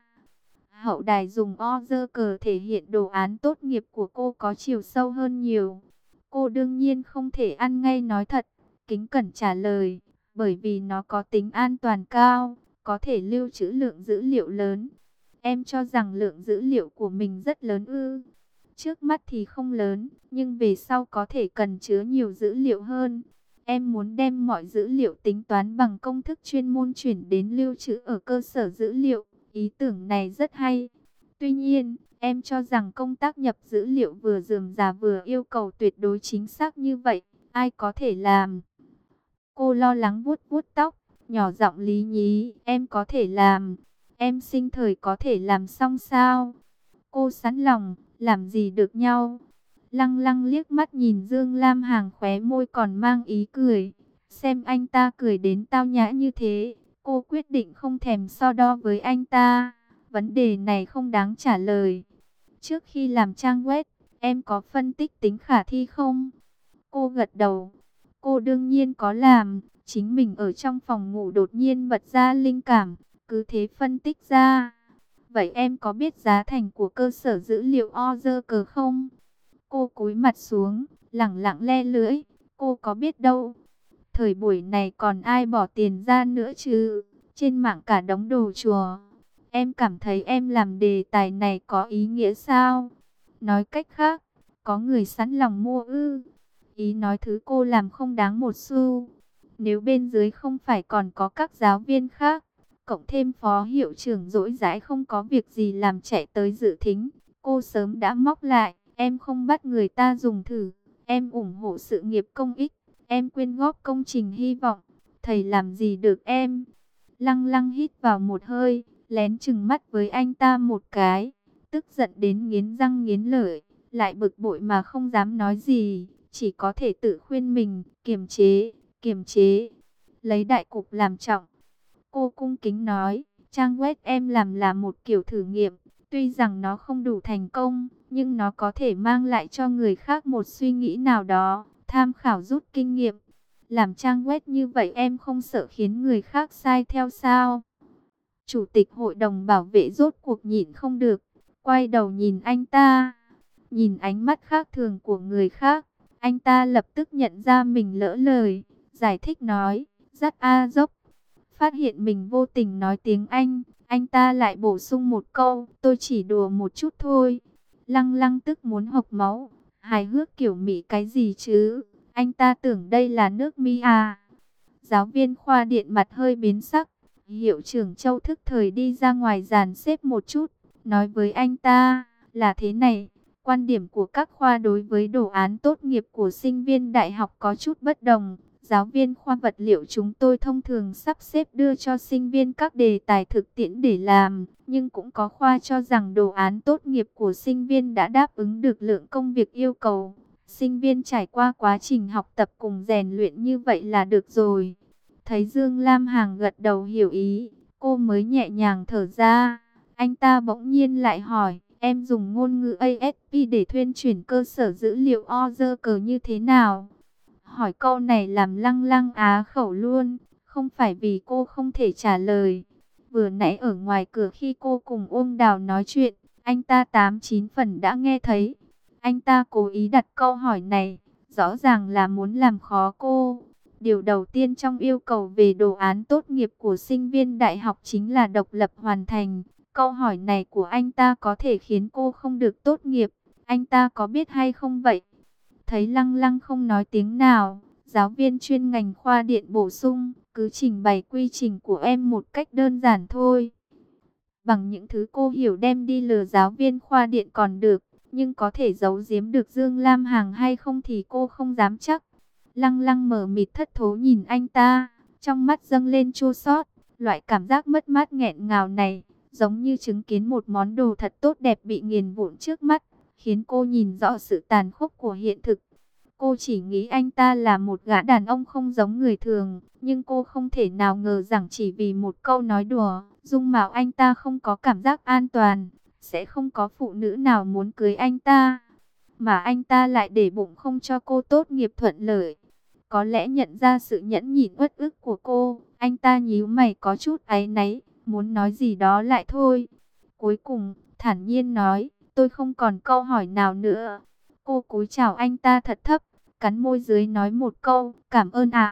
Hậu đài dùng Oracle thể hiện đồ án tốt nghiệp của cô có chiều sâu hơn nhiều. Cô đương nhiên không thể ăn ngay nói thật, kính cẩn trả lời, bởi vì nó có tính an toàn cao, có thể lưu trữ lượng dữ liệu lớn. Em cho rằng lượng dữ liệu của mình rất lớn ư? Trước mắt thì không lớn, nhưng về sau có thể cần chứa nhiều dữ liệu hơn. Em muốn đem mọi dữ liệu tính toán bằng công thức chuyên môn chuyển đến lưu trữ ở cơ sở dữ liệu. Ý tưởng này rất hay. Tuy nhiên, em cho rằng công tác nhập dữ liệu vừa rườm rà vừa yêu cầu tuyệt đối chính xác như vậy, ai có thể làm? Cô lo lắng vuốt vuốt tóc, nhỏ giọng lý nhí, em có thể làm. Em sinh thời có thể làm xong sao? Cô sẵn lòng, làm gì được nhau? Lăng lăng liếc mắt nhìn Dương Lam Hằng khóe môi còn mang ý cười. Xem anh ta cười đến tao nhã như thế, cô quyết định không thèm so đo với anh ta. Vấn đề này không đáng trả lời. Trước khi làm trang web, em có phân tích tính khả thi không? Cô gật đầu. Cô đương nhiên có làm. Chính mình ở trong phòng ngủ đột nhiên bật ra linh cảm, cứ thế phân tích ra. Vậy em có biết giá thành của cơ sở dữ liệu Oracle không? Cô cúi mặt xuống, lẳng lặng le lưỡi. Cô có biết đâu. Thời buổi này còn ai bỏ tiền ra nữa chứ? Trên mạng cả đống đồ chùa. Em cảm thấy em làm đề tài này có ý nghĩa sao? Nói cách khác, có người sẵn lòng mua ư? Ý nói thứ cô làm không đáng một xu. Nếu bên dưới không phải còn có các giáo viên khác, cộng thêm phó hiệu trưởng rỗi rãi không có việc gì làm chạy tới dự thính, cô sớm đã móc lại. Em không bắt người ta dùng thử, em ủng hộ sự nghiệp công ích, em quyên góp công trình hy vọng, thầy làm gì được em? Lăng lăng hít vào một hơi, lén chừng mắt với anh ta một cái, tức giận đến nghiến răng nghiến lợi, lại bực bội mà không dám nói gì, chỉ có thể tự khuyên mình, kiềm chế, kiềm chế, lấy đại cục làm trọng. Cô cung kính nói, trang web em làm là một kiểu thử nghiệm, tuy rằng nó không đủ thành công, nhưng nó có thể mang lại cho người khác một suy nghĩ nào đó, tham khảo rút kinh nghiệm. Làm trang web như vậy em không sợ khiến người khác sai theo sao? Chủ tịch hội đồng bảo vệ rốt cuộc nhịn không được, quay đầu nhìn anh ta. Nhìn ánh mắt khác thường của người khác, anh ta lập tức nhận ra mình lỡ lời, giải thích nói, dắt a dốc. Phát hiện mình vô tình nói tiếng Anh, anh ta lại bổ sung một câu, tôi chỉ đùa một chút thôi. Lăng lăng tức muốn hộc máu, hài hước kiểu Mỹ cái gì chứ, anh ta tưởng đây là nước Mỹ à. Giáo viên khoa điện mặt hơi biến sắc, hiệu trưởng Châu thức thời đi ra ngoài dàn xếp một chút, nói với anh ta, là thế này, quan điểm của các khoa đối với đồ án tốt nghiệp của sinh viên đại học có chút bất đồng. Giáo viên khoa vật liệu chúng tôi thông thường sắp xếp đưa cho sinh viên các đề tài thực tiễn để làm, nhưng cũng có khoa cho rằng đồ án tốt nghiệp của sinh viên đã đáp ứng được lượng công việc yêu cầu. Sinh viên trải qua quá trình học tập cùng rèn luyện như vậy là được rồi. Thấy Dương Lam Hằng gật đầu hiểu ý, cô mới nhẹ nhàng thở ra. Anh ta bỗng nhiên lại hỏi, em dùng ngôn ngữ a ét pê để thuyên chuyển cơ sở dữ liệu Oracle như thế nào? Hỏi câu này làm lăng lăng á khẩu luôn, không phải vì cô không thể trả lời. Vừa nãy ở ngoài cửa khi cô cùng Uông Đào nói chuyện, anh ta tám chín phần đã nghe thấy. Anh ta cố ý đặt câu hỏi này, rõ ràng là muốn làm khó cô. Điều đầu tiên trong yêu cầu về đồ án tốt nghiệp của sinh viên đại học chính là độc lập hoàn thành. Câu hỏi này của anh ta có thể khiến cô không được tốt nghiệp. Anh ta có biết hay không vậy? Thấy lăng lăng không nói tiếng nào, giáo viên chuyên ngành khoa điện bổ sung, cứ trình bày quy trình của em một cách đơn giản thôi. Bằng những thứ cô hiểu đem đi lừa giáo viên khoa điện còn được, nhưng có thể giấu giếm được Dương Lam Hằng hay không thì cô không dám chắc. Lăng lăng mờ mịt thất thố nhìn anh ta, trong mắt dâng lên chua xót, loại cảm giác mất mát nghẹn ngào này, giống như chứng kiến một món đồ thật tốt đẹp bị nghiền vụn trước mắt, khiến cô nhìn rõ sự tàn khốc của hiện thực. Cô chỉ nghĩ anh ta là một gã đàn ông không giống người thường, nhưng cô không thể nào ngờ rằng chỉ vì một câu nói đùa, dung mạo anh ta không có cảm giác an toàn, sẽ không có phụ nữ nào muốn cưới anh ta. Mà anh ta lại để bụng không cho cô tốt nghiệp thuận lợi. Có lẽ nhận ra sự nhẫn nhịn uất ức của cô, anh ta nhíu mày có chút áy náy, muốn nói gì đó lại thôi. Cuối cùng, thản nhiên nói, tôi không còn câu hỏi nào nữa. Cô cúi chào anh ta thật thấp, cắn môi dưới nói một câu, cảm ơn ạ.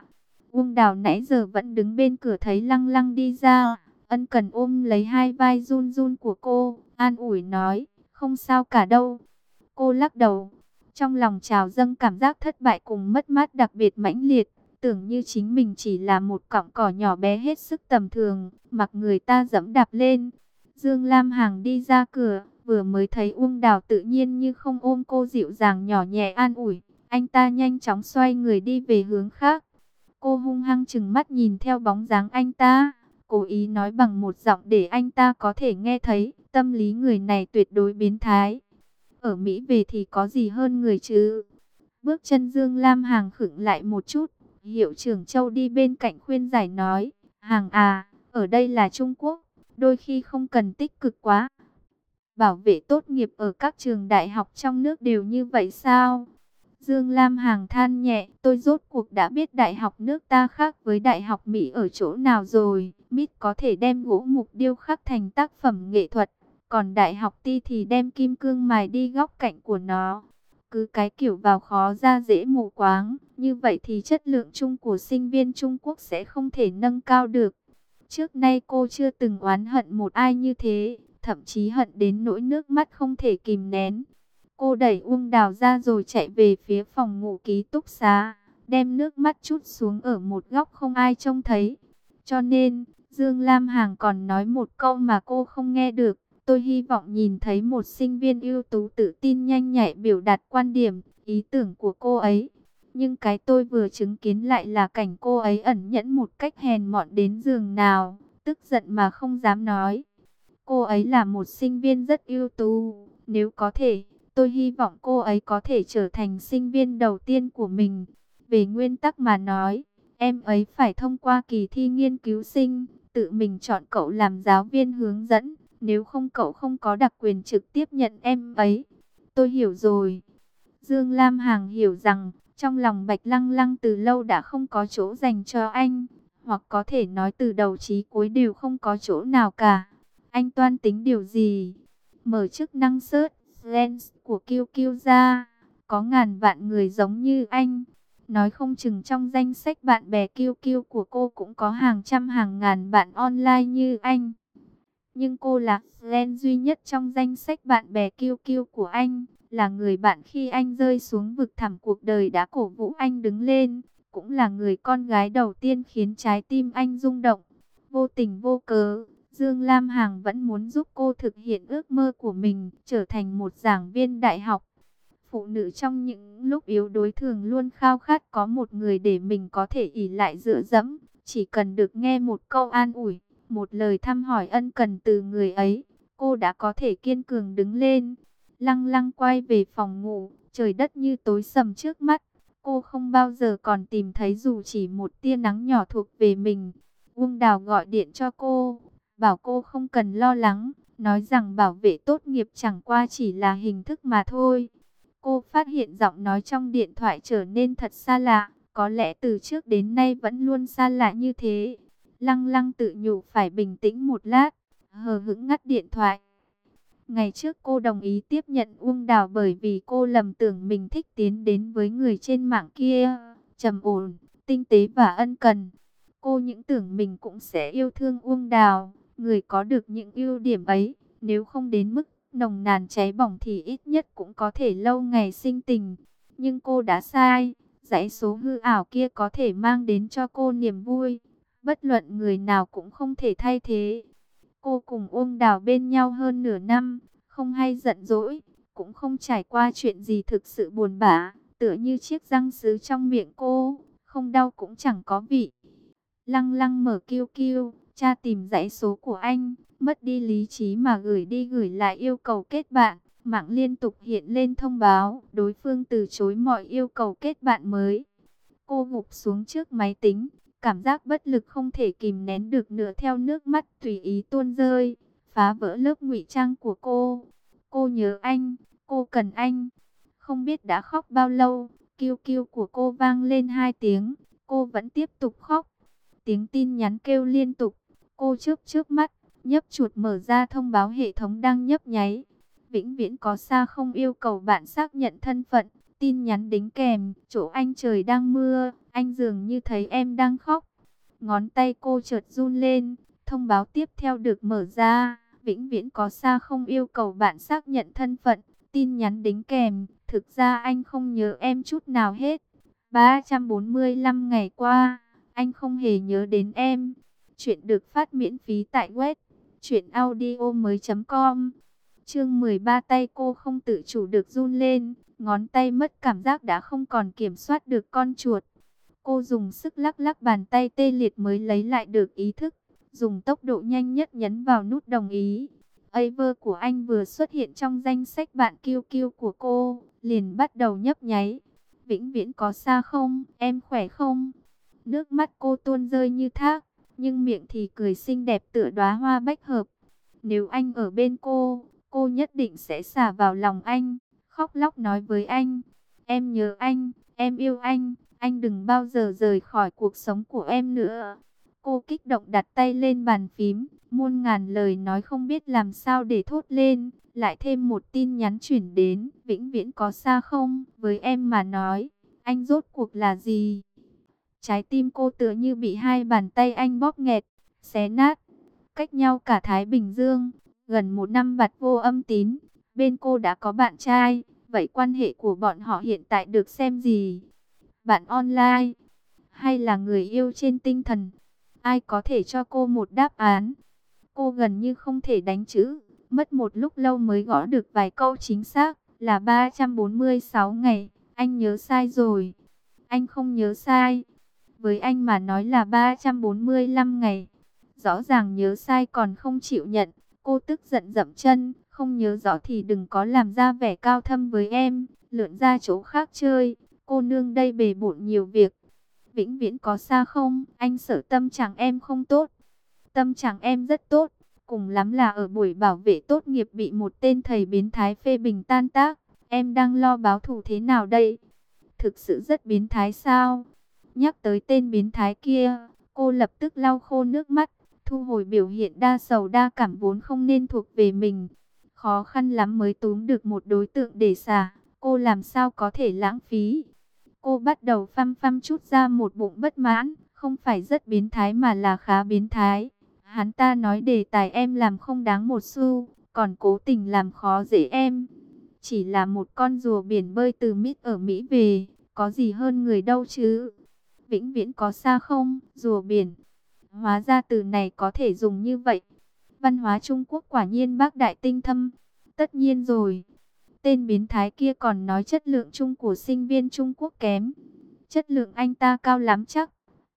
Uông Đào nãy giờ vẫn đứng bên cửa thấy Lăng Lăng đi ra, ân cần ôm lấy hai vai run run của cô, an ủi nói, không sao cả đâu. Cô lắc đầu, trong lòng trào dâng cảm giác thất bại cùng mất mát đặc biệt mãnh liệt, tưởng như chính mình chỉ là một cọng cỏ nhỏ bé hết sức tầm thường, mặc người ta dẫm đạp lên. Dương Lam Hằng đi ra cửa, vừa mới thấy Uông Đào tự nhiên như không ôm cô dịu dàng nhỏ nhẹ an ủi, anh ta nhanh chóng xoay người đi về hướng khác. Cô hung hăng chừng mắt nhìn theo bóng dáng anh ta, cố ý nói bằng một giọng để anh ta có thể nghe thấy, tâm lý người này tuyệt đối biến thái. Ở Mỹ về thì có gì hơn người chứ? Bước chân Dương Lam Hằng khựng lại một chút, Hiệu trưởng Châu đi bên cạnh khuyên giải nói, Hằng à, ở đây là Trung Quốc, đôi khi không cần tích cực quá. Bảo vệ tốt nghiệp ở các trường đại học trong nước đều như vậy sao? Dương Lam Hằng than nhẹ, tôi rốt cuộc đã biết đại học nước ta khác với đại học Mỹ ở chỗ nào rồi. Mít có thể đem gỗ mục điêu khắc thành tác phẩm nghệ thuật, còn đại học Ti thì đem kim cương mài đi góc cạnh của nó. Cứ cái kiểu vào khó ra dễ mù quáng, như vậy thì chất lượng chung của sinh viên Trung Quốc sẽ không thể nâng cao được. Trước nay cô chưa từng oán hận một ai như thế, thậm chí hận đến nỗi nước mắt không thể kìm nén. Cô đẩy Uông Đào ra rồi chạy về phía phòng ngủ ký túc xá, đem nước mắt trút xuống ở một góc không ai trông thấy. Cho nên, Dương Lam Hằng còn nói một câu mà cô không nghe được. Tôi hy vọng nhìn thấy một sinh viên ưu tú tự tin nhanh nhạy biểu đạt quan điểm, ý tưởng của cô ấy. Nhưng cái tôi vừa chứng kiến lại là cảnh cô ấy ẩn nhẫn một cách hèn mọn đến giường nào, tức giận mà không dám nói. Cô ấy là một sinh viên rất ưu tú, nếu có thể, tôi hy vọng cô ấy có thể trở thành sinh viên đầu tiên của mình. Về nguyên tắc mà nói, em ấy phải thông qua kỳ thi nghiên cứu sinh, tự mình chọn cậu làm giáo viên hướng dẫn, nếu không cậu không có đặc quyền trực tiếp nhận em ấy. Tôi hiểu rồi. Dương Lam Hằng hiểu rằng, trong lòng Bạch Lăng Lăng từ lâu đã không có chỗ dành cho anh, hoặc có thể nói từ đầu chí cuối đều không có chỗ nào cả. Anh toan tính điều gì? Mở chức năng search Lens của Q Q ra, có ngàn vạn người giống như anh. Nói không chừng trong danh sách bạn bè Q Q của cô cũng có hàng trăm hàng ngàn bạn online như anh. Nhưng cô là Lens duy nhất trong danh sách bạn bè Q Q của anh, là người bạn khi anh rơi xuống vực thẳm cuộc đời đã cổ vũ anh đứng lên, cũng là người con gái đầu tiên khiến trái tim anh rung động. Vô tình vô cớ, Dương Lam Hằng vẫn muốn giúp cô thực hiện ước mơ của mình, trở thành một giảng viên đại học. Phụ nữ trong những lúc yếu đuối thường luôn khao khát có một người để mình có thể ỷ lại dựa dẫm, chỉ cần được nghe một câu an ủi, một lời thăm hỏi ân cần từ người ấy, cô đã có thể kiên cường đứng lên. Lăng Lăng quay về phòng ngủ, trời đất như tối sầm trước mắt, cô không bao giờ còn tìm thấy dù chỉ một tia nắng nhỏ thuộc về mình. Uông Đào gọi điện cho cô, bảo cô không cần lo lắng, nói rằng bảo vệ tốt nghiệp chẳng qua chỉ là hình thức mà thôi. Cô phát hiện giọng nói trong điện thoại trở nên thật xa lạ, có lẽ từ trước đến nay vẫn luôn xa lạ như thế. Lăng Lăng tự nhủ phải bình tĩnh một lát, hờ hững ngắt điện thoại. Ngày trước cô đồng ý tiếp nhận Uông Đào bởi vì cô lầm tưởng mình thích tiến đến với người trên mạng kia, trầm ổn, tinh tế và ân cần. Cô những tưởng mình cũng sẽ yêu thương Uông Đào, người có được những ưu điểm ấy, nếu không đến mức nồng nàn cháy bỏng thì ít nhất cũng có thể lâu ngày sinh tình. Nhưng cô đã sai, dãy số hư ảo kia có thể mang đến cho cô niềm vui, bất luận người nào cũng không thể thay thế. Cô cùng Uông Đào bên nhau hơn nửa năm, không hay giận dỗi, cũng không trải qua chuyện gì thực sự buồn bã, tựa như chiếc răng sứ trong miệng cô, không đau cũng chẳng có vị. Lăng Lăng mở Q Q, tra tìm dãy số của anh, mất đi lý trí mà gửi đi gửi lại yêu cầu kết bạn. Mạng liên tục hiện lên thông báo, đối phương từ chối mọi yêu cầu kết bạn mới. Cô gục xuống trước máy tính, cảm giác bất lực không thể kìm nén được nữa, theo nước mắt tùy ý tuôn rơi, phá vỡ lớp ngụy trang của cô. Cô nhớ anh, cô cần anh. Không biết đã khóc bao lâu, Q Q của cô vang lên hai tiếng, cô vẫn tiếp tục khóc. Tiếng tin nhắn kêu liên tục, cô chớp chớp mắt, nhấp chuột mở ra thông báo hệ thống đang nhấp nháy. Vĩnh viễn có xa không yêu cầu bạn xác nhận thân phận, tin nhắn đính kèm, chỗ anh trời đang mưa, anh dường như thấy em đang khóc. Ngón tay cô chợt run lên, thông báo tiếp theo được mở ra. Vĩnh viễn có xa không yêu cầu bạn xác nhận thân phận, tin nhắn đính kèm. Thực ra anh không nhớ em chút nào hết. ba trăm bốn mươi lăm ngày qua, anh không hề nhớ đến em. Chuyện được phát miễn phí tại web truyện audio mới chấm com. Chương mười ba, tay cô không tự chủ được run lên, ngón tay mất cảm giác đã không còn kiểm soát được con chuột. Cô dùng sức lắc lắc bàn tay tê liệt mới lấy lại được ý thức, dùng tốc độ nhanh nhất nhấn vào nút đồng ý. Aver của anh vừa xuất hiện trong danh sách bạn Q Q của cô, liền bắt đầu nhấp nháy. Vĩnh viễn có xa không, em khỏe không? Nước mắt cô tuôn rơi như thác, nhưng miệng thì cười xinh đẹp tựa đóa hoa bách hợp. Nếu anh ở bên cô, cô nhất định sẽ xả vào lòng anh, khóc lóc nói với anh: em nhớ anh, em yêu anh, anh đừng bao giờ rời khỏi cuộc sống của em nữa. Cô kích động đặt tay lên bàn phím, muôn ngàn lời nói không biết làm sao để thốt lên. Lại thêm một tin nhắn chuyển đến: vĩnh viễn có xa không, với em mà nói, anh rốt cuộc là gì? Trái tim cô tựa như bị hai bàn tay anh bóp nghẹt, xé nát. Cách nhau cả Thái Bình Dương, gần một năm bặt vô âm tín, bên cô đã có bạn trai, vậy quan hệ của bọn họ hiện tại được xem gì? Bạn online, hay là người yêu trên tinh thần? Ai có thể cho cô một đáp án? Cô gần như không thể đánh chữ, mất một lúc lâu mới gõ được vài câu chính xác, là ba trăm bốn mươi sáu ngày, anh nhớ sai rồi. Anh không nhớ sai, với anh mà nói là ba trăm bốn mươi lăm ngày. Rõ ràng nhớ sai còn không chịu nhận, cô tức giận dậm chân, không nhớ rõ thì đừng có làm ra vẻ cao thâm với em, lượn ra chỗ khác chơi, cô nương đây bề bộn nhiều việc. Vĩnh viễn có xa không, anh sợ tâm trạng em không tốt. Tâm trạng em rất tốt, cùng lắm là ở buổi bảo vệ tốt nghiệp bị một tên thầy biến thái phê bình tan tác, em đang lo báo thù thế nào đây? Thực sự rất biến thái sao? Nhắc tới tên biến thái kia, cô lập tức lau khô nước mắt, thu hồi biểu hiện đa sầu đa cảm vốn không nên thuộc về mình. Khó khăn lắm mới túm được một đối tượng để xả, cô làm sao có thể lãng phí. Cô bắt đầu phăm phăm chút ra một bụng bất mãn, không phải rất biến thái mà là khá biến thái. Hắn ta nói đề tài em làm không đáng một xu, còn cố tình làm khó dễ em. Chỉ là một con rùa biển bơi từ mít ở Mỹ về, có gì hơn người đâu chứ. Vĩnh viễn có xa không, rùa biển. Hóa ra từ này có thể dùng như vậy. Văn hóa Trung Quốc quả nhiên bác đại tinh thâm. Tất nhiên rồi. Tên biến thái kia còn nói chất lượng chung của sinh viên Trung Quốc kém. Chất lượng anh ta cao lắm chắc.